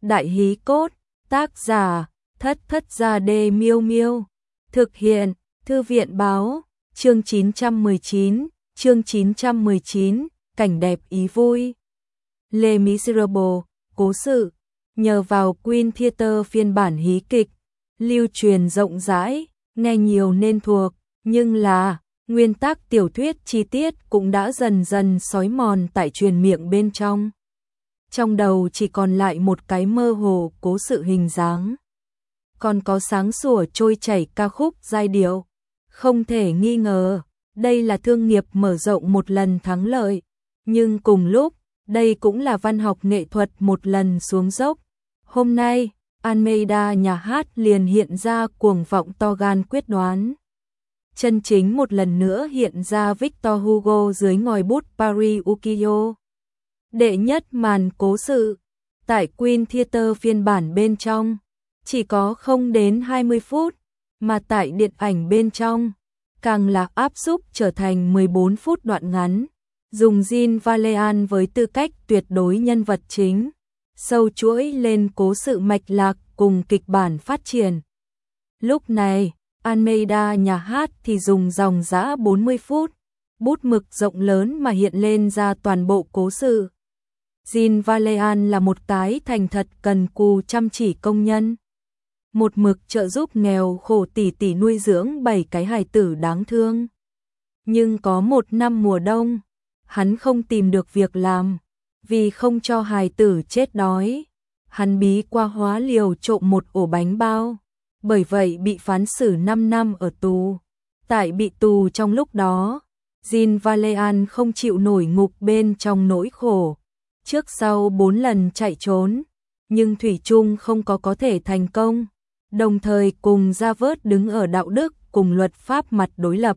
Đại hí cốt, tác giả, Thất Thất Gia Đê Miêu Miêu. Thực hiện, Thư viện báo, chương 919, cảnh đẹp ý vui. Les Miserables, cố sự, nhờ vào Queen Theatre phiên bản hí kịch, lưu truyền rộng rãi, nghe nhiều nên thuộc, nhưng là, nguyên tác tiểu thuyết chi tiết cũng đã dần dần xói mòn tại truyền miệng bên trong. Trong đầu chỉ còn lại một cái mơ hồ cố sự hình dáng. Còn có sáng sủa trôi chảy ca khúc giai điệu. Không thể nghi ngờ, đây là thương nghiệp mở rộng một lần thắng lợi. Nhưng cùng lúc, đây cũng là văn học nghệ thuật một lần xuống dốc. Hôm nay, Almeida nhà hát liền hiện ra cuồng vọng to gan quyết đoán. Chân chính một lần nữa hiện ra Victor Hugo dưới ngòi bút Paris Ukiyo. Đệ nhất màn cố sự, tại Queen Theatre phiên bản bên trong, chỉ có không đến 20 phút, mà tại điện ảnh bên trong, càng là áp xúc trở thành 14 phút đoạn ngắn, dùng Jean Valjean với tư cách tuyệt đối nhân vật chính, sâu chuỗi lên cố sự mạch lạc cùng kịch bản phát triển. Lúc này, Almeida nhà hát thì dùng dòng dã 40 phút, bút mực rộng lớn mà hiện lên ra toàn bộ cố sự. Jean Valjean là một cái thành thật cần cù chăm chỉ công nhân. Một mực trợ giúp nghèo khổ tỉ tỉ nuôi dưỡng 7 cái hài tử đáng thương. Nhưng có một năm mùa đông, hắn không tìm được việc làm, vì không cho hài tử chết đói. Hắn bí qua hóa liều trộm một ổ bánh bao, bởi vậy bị phán xử 5 năm ở tù. Tại bị tù trong lúc đó, Jean Valjean không chịu nổi ngục bên trong nỗi khổ. Trước sau 4 lần chạy trốn, nhưng thủy chung không có thể thành công, đồng thời cùng Javert đứng ở đạo đức cùng luật pháp mặt đối lập.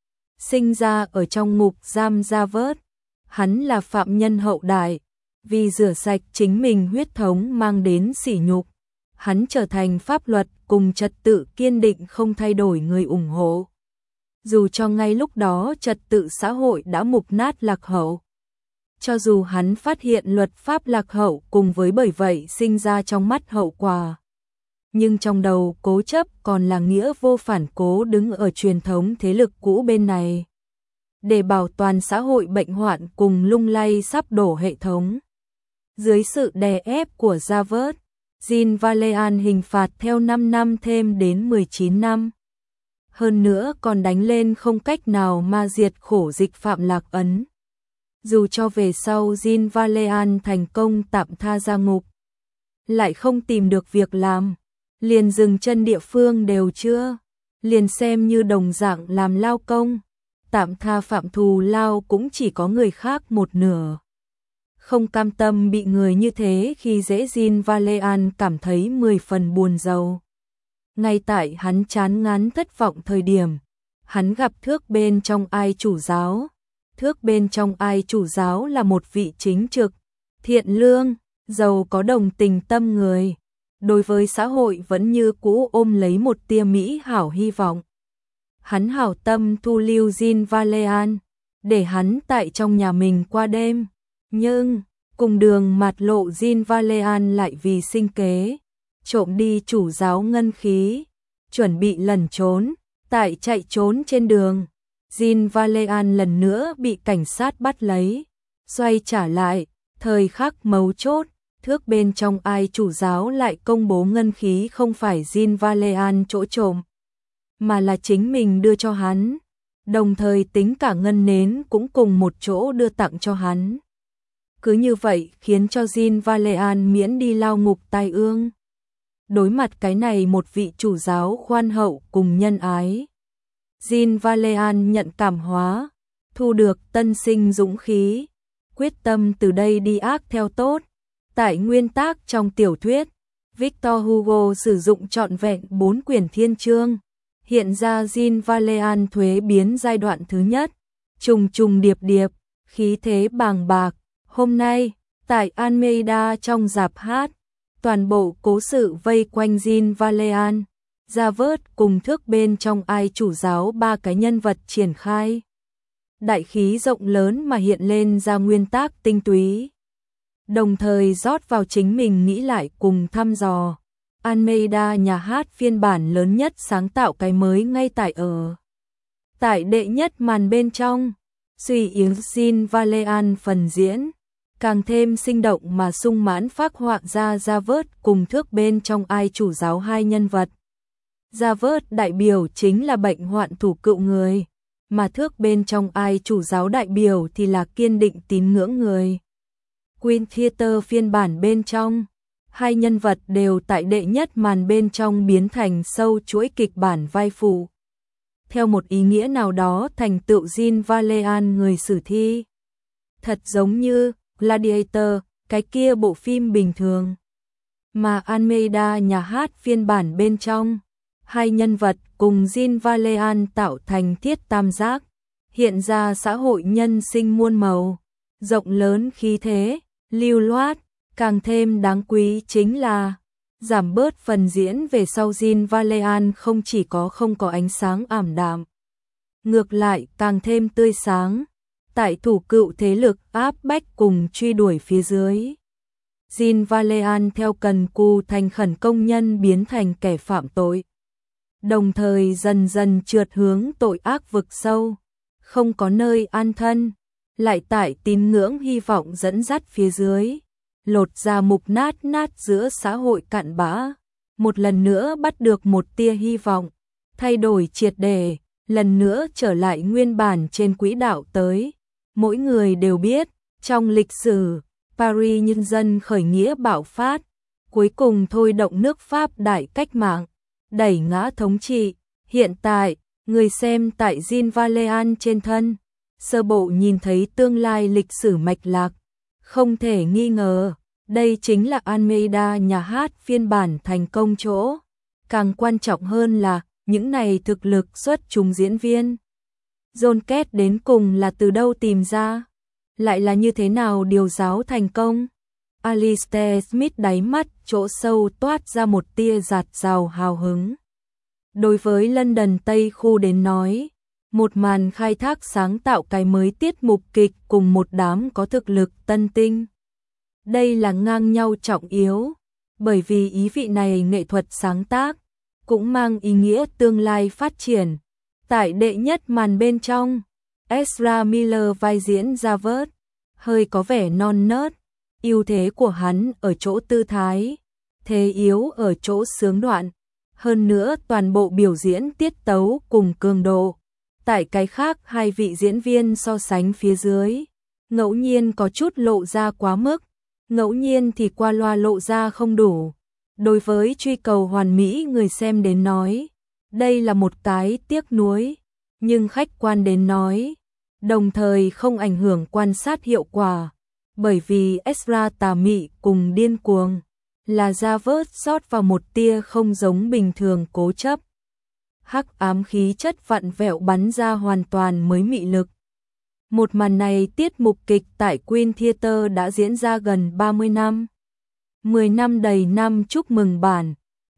Sinh ra ở trong ngục giam Javert, hắn là phạm nhân hậu đại, vì rửa sạch chính mình huyết thống mang đến sỉ nhục, hắn trở thành pháp luật cùng trật tự kiên định không thay đổi người ủng hộ. Dù cho ngay lúc đó trật tự xã hội đã mục nát lạc hậu. Cho dù hắn phát hiện luật pháp lạc hậu cùng với bởi vậy sinh ra trong mắt hậu quả. Nhưng trong đầu cố chấp còn là nghĩa vô phản cố đứng ở truyền thống thế lực cũ bên này. Để bảo toàn xã hội bệnh hoạn cùng lung lay sắp đổ hệ thống. Dưới sự đè ép của Javert, Jean Valjean hình phạt theo 5 năm thêm đến 19 năm. Hơn nữa còn đánh lên không cách nào ma diệt khổ dịch phạm Lạc Ấn. Dù cho về sau Jean Valjean thành công tạm tha ra ngục, lại không tìm được việc làm, liền dừng chân địa phương đều chưa, liền xem như đồng dạng làm lao công, tạm tha phạm thù lao cũng chỉ có người khác một nửa. Không cam tâm bị người như thế khi dễ, Jean Valjean cảm thấy 10 phần buồn rầu. Ngay tại hắn chán ngán thất vọng thời điểm, hắn gặp thước bên trong ai chủ giáo. Thước bên trong ai chủ giáo là một vị chính trực, thiện lương, giàu có đồng tình tâm người. Đối với xã hội vẫn như cũ ôm lấy một tia mỹ hảo hy vọng. Hắn hảo tâm thu lưu Jean Valjean, để hắn tại trong nhà mình qua đêm. Nhưng, cùng đường mạt lộ Jean Valjean lại vì sinh kế, trộm đi chủ giáo ngân khí, chuẩn bị lẩn trốn, tại chạy trốn trên đường. Jean Valjean lần nữa bị cảnh sát bắt lấy, xoay trả lại, thời khắc mấu chốt, thước bên trong ai chủ giáo lại công bố ngân khí không phải Jean Valjean chỗ trộm, mà là chính mình đưa cho hắn, đồng thời tính cả ngân nến cũng cùng một chỗ đưa tặng cho hắn. Cứ như vậy khiến cho Jean Valjean miễn đi lao ngục tai ương. Đối mặt cái này một vị chủ giáo khoan hậu cùng nhân ái, Jean Valjean nhận cảm hóa, thu được tân sinh dũng khí, quyết tâm từ đây đi ác theo tốt. Tại nguyên tác trong tiểu thuyết, Victor Hugo sử dụng trọn vẹn 4 quyển thiên chương, hiện ra Jean Valjean thuế biến giai đoạn thứ nhất, trùng trùng điệp điệp, khí thế bàng bạc. Hôm nay, tại Almeida trong rạp hát, toàn bộ cố sự vây quanh Jean Valjean. Javert cùng thước bên trong ai chủ giáo 3 cái nhân vật triển khai. Đại khí rộng lớn mà hiện lên ra nguyên tác tinh túy. đồng thời rót vào chính mình nghĩ lại cùng thăm dò. Almeida nhà hát phiên bản lớn nhất sáng tạo cái mới ngay tại đệ nhất màn bên trong. Suy yếu Jean Valjean phần diễn càng thêm sinh động mà sung mãn phác họa ra Javert cùng Thước bên trong Ai chủ giáo hai nhân vật. Javert đại biểu chính là bệnh hoạn thủ cựu người, mà Thước bên trong Ai chủ giáo đại biểu thì là kiên định tín ngưỡng người. Queen Theatre phiên bản bên trong, hai nhân vật đều tại đệ nhất màn bên trong biến thành sâu chuỗi kịch bản vai phụ. Theo một ý nghĩa nào đó thành tựu Jean Valjean người sử thi. Thật giống như Gladiator, cái kia bộ phim bình thường. Mà Almeida nhà hát phiên bản bên trong, hai nhân vật cùng Jean Valjean tạo thành thiết tam giác, hiện ra xã hội nhân sinh muôn màu, rộng lớn khí thế, lưu loát, càng thêm đáng quý chính là giảm bớt phần diễn về sau Jean Valjean không có ánh sáng ảm đạm. Ngược lại càng thêm tươi sáng, tại thủ cựu thế lực áp bách cùng truy đuổi phía dưới. Jean Valjean theo cần cù thành khẩn công nhân biến thành kẻ phạm tội, đồng thời dần dần trượt hướng tội ác vực sâu, không có nơi an thân, lại tại tín ngưỡng hy vọng dẫn dắt phía dưới, lột ra mục nát giữa xã hội cặn bã, một lần nữa bắt được một tia hy vọng, thay đổi triệt để, lần nữa trở lại nguyên bản trên quỹ đạo tới. Mỗi người đều biết, trong lịch sử, Paris nhân dân khởi nghĩa bạo phát, cuối cùng thôi động nước Pháp đại cách mạng, đẩy ngã thống trị. Hiện tại, người xem tại Jean Valjean trên thân, sơ bộ nhìn thấy tương lai lịch sử mạch lạc. Không thể nghi ngờ, đây chính là Almeida nhà hát phiên bản thành công chỗ. Càng quan trọng hơn là, những này thực lực xuất chúng diễn viên. John Kết đến cùng là từ đâu tìm ra? Lại là như thế nào điều giáo thành công? Alistair Smith đáy mắt chỗ sâu toát ra một tia giạt rào hào hứng. Đối với London Tây khu đến nói, một màn khai thác sáng tạo cái mới tiết mục kịch cùng một đám có thực lực tân tinh. Đây là ngang nhau trọng yếu, bởi vì ý vị này nghệ thuật sáng tác, cũng mang ý nghĩa tương lai phát triển. Tại đệ nhất màn bên trong, Ezra Miller vai diễn Javert, hơi có vẻ non nớt, ưu thế của hắn ở chỗ tư thái, thế yếu ở chỗ sướng đoạn, hơn nữa toàn bộ biểu diễn tiết tấu cùng cường độ. Tại cái khác hai vị diễn viên so sánh phía dưới, ngẫu nhiên có chút lộ ra quá mức, ngẫu nhiên thì qua loa lộ ra không đủ. Đối với truy cầu hoàn mỹ người xem đến nói, đây là một cái tiếc nuối, nhưng khách quan đến nói, đồng thời không ảnh hưởng quan sát hiệu quả, bởi vì Ezra tà mị cùng điên cuồng, là Javert rót vào một tia không giống bình thường cố chấp. Hắc ám khí chất vặn vẹo bắn ra hoàn toàn mới mị lực. Một màn này tiết mục kịch tại Queen Theatre đã diễn ra gần 30 năm. 10 năm đầy năm chúc mừng bản,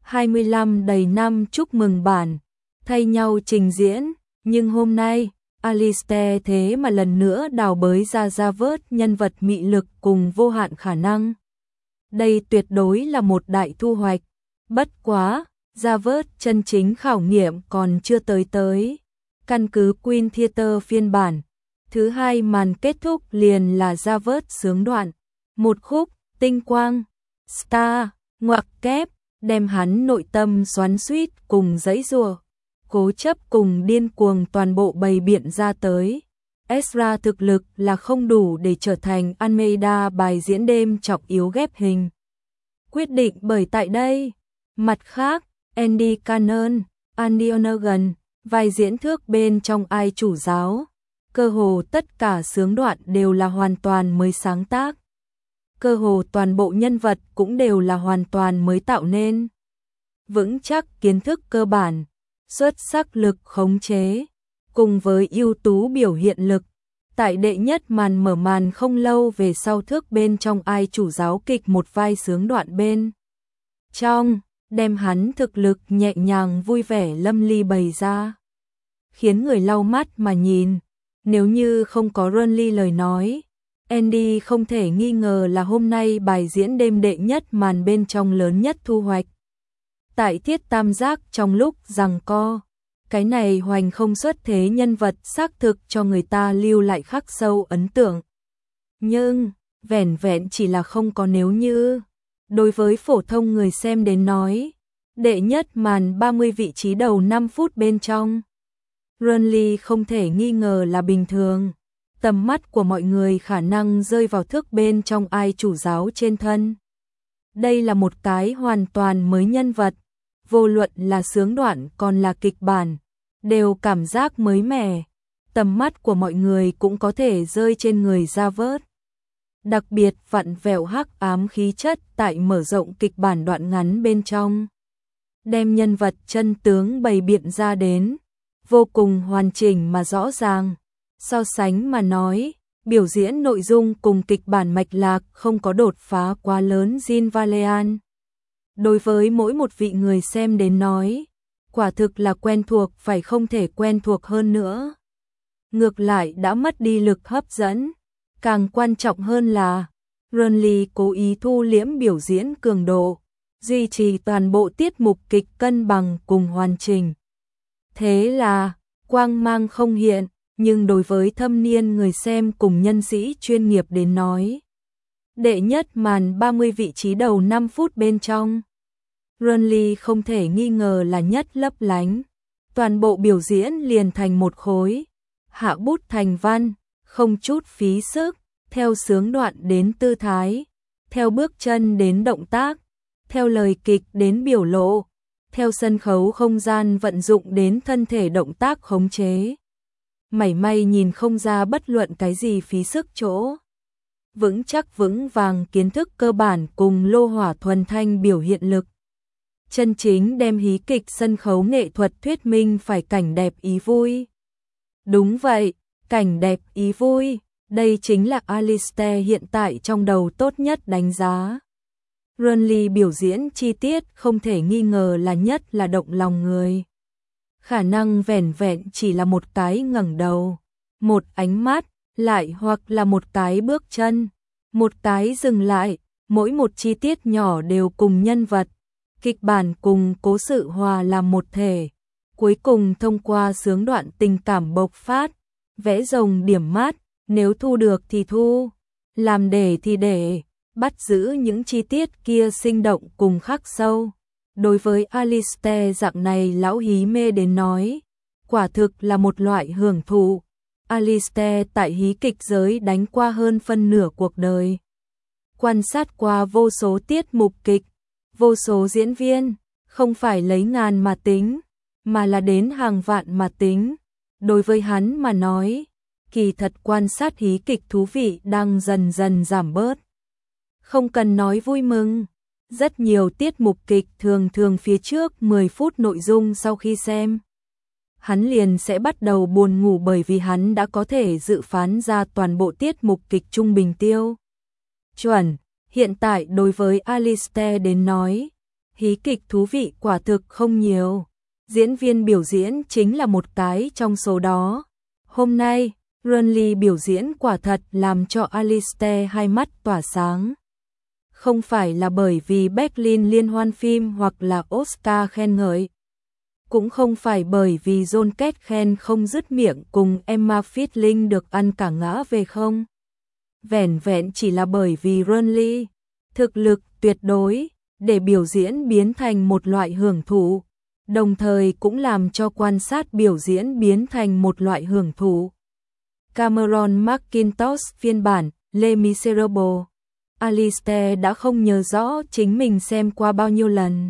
25 đầy năm chúc mừng bản, thay nhau trình diễn, nhưng hôm nay, Alistair thế mà lần nữa đào bới ra Javert nhân vật mị lực cùng vô hạn khả năng. Đây tuyệt đối là một đại thu hoạch. Bất quá, Javert chân chính khảo nghiệm còn chưa tới. Căn cứ Queen Theatre phiên bản, thứ hai màn kết thúc liền là Javert sướng đoạn. Một khúc, tinh quang, star, ngoặc kép, đem hắn nội tâm xoắn xuýt cùng giãy giụa, cố chấp cùng điên cuồng toàn bộ bày biện ra tới. Ezra thực lực là không đủ để trở thành Almeida bài diễn đêm trọng yếu ghép hình. Quyết định bởi tại đây. Mặt khác, Andy Cannon, Andy O'Nogan, vai diễn Thước bên trong Ai chủ giáo. Cơ hồ tất cả sướng đoạn đều là hoàn toàn mới sáng tác. Cơ hồ toàn bộ nhân vật cũng đều là hoàn toàn mới tạo nên. Vững chắc kiến thức cơ bản, xuất sắc lực khống chế, cùng với ưu tú biểu hiện lực. Tại đệ nhất màn mở màn không lâu về sau Thước bên trong Ai chủ giáo kịch một vai sướng đoạn bên trong, đem hắn thực lực nhẹ nhàng vui vẻ lâm ly bày ra, khiến người lau mắt mà nhìn. Nếu như không có Ronly lời nói, Andy không thể nghi ngờ là hôm nay bài diễn đêm đệ nhất màn bên trong lớn nhất thu hoạch. Tại Thiết Tam Giác trong lúc giằng co, cái này hoành không xuất thế nhân vật xác thực cho người ta lưu lại khắc sâu ấn tượng. Nhưng, vẻn vẹn chỉ là không có nếu như. Đối với phổ thông người xem đến nói, đệ nhất màn 30 vị trí đầu 5 phút bên trong, Burnley không thể nghi ngờ là bình thường. Tầm mắt của mọi người khả năng rơi vào thước bên trong ai chủ giáo trên thân. Đây là một cái hoàn toàn mới nhân vật, vô luận là xướng đoạn còn là kịch bản, đều cảm giác mới mẻ. Tầm mắt của mọi người cũng có thể rơi trên người Javert. Đặc biệt vặn vẹo hắc ám khí chất tại mở rộng kịch bản đoạn ngắn bên trong. Đem nhân vật chân tướng bày biện ra đến, vô cùng hoàn chỉnh mà rõ ràng. So sánh mà nói, biểu diễn nội dung cùng kịch bản mạch lạc không có đột phá quá lớn Jean Valjean. Đối với mỗi một vị người xem đến nói, quả thực là quen thuộc phải không thể quen thuộc hơn nữa. Ngược lại đã mất đi lực hấp dẫn. Càng quan trọng hơn là, Burnley cố ý thu liễm biểu diễn cường độ, duy trì toàn bộ tiết mục kịch cân bằng cùng hoàn chỉnh. Thế là, quang mang không hiện, nhưng đối với thâm niên người xem cùng nhân sĩ chuyên nghiệp đến nói, đệ nhất màn 30 vị trí đầu 5 phút bên trong, Burnley không thể nghi ngờ là nhất lấp lánh. Toàn bộ biểu diễn liền thành một khối, hạ bút thành văn, không chút phí sức, theo xướng đoạn đến tư thái, theo bước chân đến động tác, theo lời kịch đến biểu lộ, theo sân khấu không gian vận dụng đến thân thể động tác khống chế. Mảy may nhìn không ra bất luận cái gì phí sức chỗ. Vững chắc vững vàng kiến thức cơ bản cùng lô hỏa thuần thanh biểu hiện lực. Chân chính đem hí kịch sân khấu nghệ thuật thuyết minh phải cảnh đẹp ý vui. Đúng vậy, cảnh đẹp ý vui, đây chính là Alistair hiện tại trong đầu tốt nhất đánh giá. Burnley biểu diễn chi tiết không thể nghi ngờ là nhất là động lòng người. Khả năng vẻn vẹn chỉ là một cái ngẩng đầu, một ánh mắt, lại hoặc là một cái bước chân, một cái dừng lại, mỗi một chi tiết nhỏ đều cùng nhân vật, kịch bản cùng cố sự hòa làm một thể. Cuối cùng thông qua xướng đoạn tình cảm bộc phát, vẽ rồng điểm mát, nếu thu được thì thu, làm để thì để, bắt giữ những chi tiết kia sinh động cùng khắc sâu. Đối với Alistair dạng này lão hí mê đến nói, quả thực là một loại hưởng thụ. Alistair tại hí kịch giới đánh qua hơn phân nửa cuộc đời. Quan sát qua vô số tiết mục kịch, vô số diễn viên, không phải lấy ngàn mà tính, mà là đến hàng vạn mà tính. Đối với hắn mà nói, kỳ thật quan sát hí kịch thú vị đang dần dần giảm bớt. Không cần nói vui mừng, rất nhiều tiết mục kịch thường phía trước 10 phút nội dung sau khi xem, hắn liền sẽ bắt đầu buồn ngủ bởi vì hắn đã có thể dự phán ra toàn bộ tiết mục kịch trung bình tiêu chuẩn. Hiện tại đối với Alistair đến nói, hí kịch thú vị quả thực không nhiều. Diễn viên biểu diễn chính là một cái trong số đó. Hôm nay, Burnley biểu diễn quả thật làm cho Alistair hai mắt tỏa sáng. Không phải là bởi vì Berlin liên hoan phim hoặc là Oscar khen ngợi. Cũng không phải bởi vì John Kết khen không dứt miệng cùng Emma Fielding được ăn cả ngã về không. Vẻn vẹn chỉ là bởi vì Burnley thực lực tuyệt đối để biểu diễn biến thành một loại hưởng thụ, đồng thời cũng làm cho quan sát biểu diễn biến thành một loại hưởng thụ. Cameron Mackintosh phiên bản Les Miserables. Alistair đã không nhớ rõ chính mình xem qua bao nhiêu lần.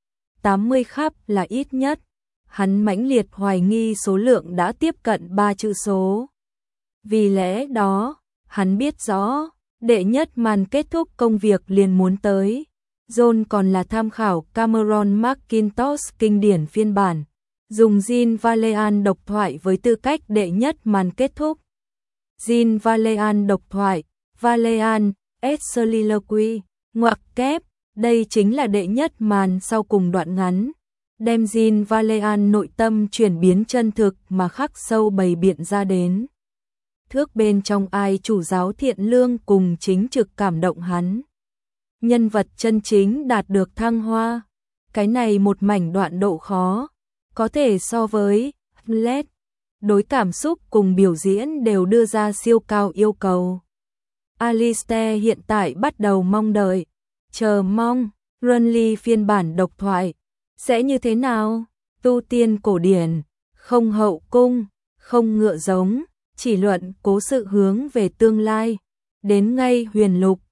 80 khắp là ít nhất. Hắn mãnh liệt hoài nghi số lượng đã tiếp cận 3 chữ số. Vì lẽ đó, hắn biết rõ, đệ nhất màn kết thúc công việc liền muốn tới. John còn là tham khảo Cameron Mackintosh kinh điển phiên bản, dùng Jean Valjean độc thoại với tư cách đệ nhất màn kết thúc. Jean Valjean độc thoại, Valjean, soliloquy, ngoặc kép, đây chính là đệ nhất màn sau cùng đoạn ngắn. Đem Jean Valjean nội tâm chuyển biến chân thực mà khắc sâu bày biện ra đến. thước bên trong ai chủ giáo thiện lương cùng chính trực cảm động hắn. Nhân vật chân chính đạt được thăng hoa. Cái này một mảnh đoạn độ khó, có thể so với Hamlet. Đối cảm xúc cùng biểu diễn đều đưa ra siêu cao yêu cầu. Alistair hiện tại bắt đầu mong đợi, chờ mong, Renly phiên bản độc thoại sẽ như thế nào? Tu tiên cổ điển, không hậu cung, không ngựa giống, chỉ luận cố sự hướng về tương lai. Đến ngay huyền lục,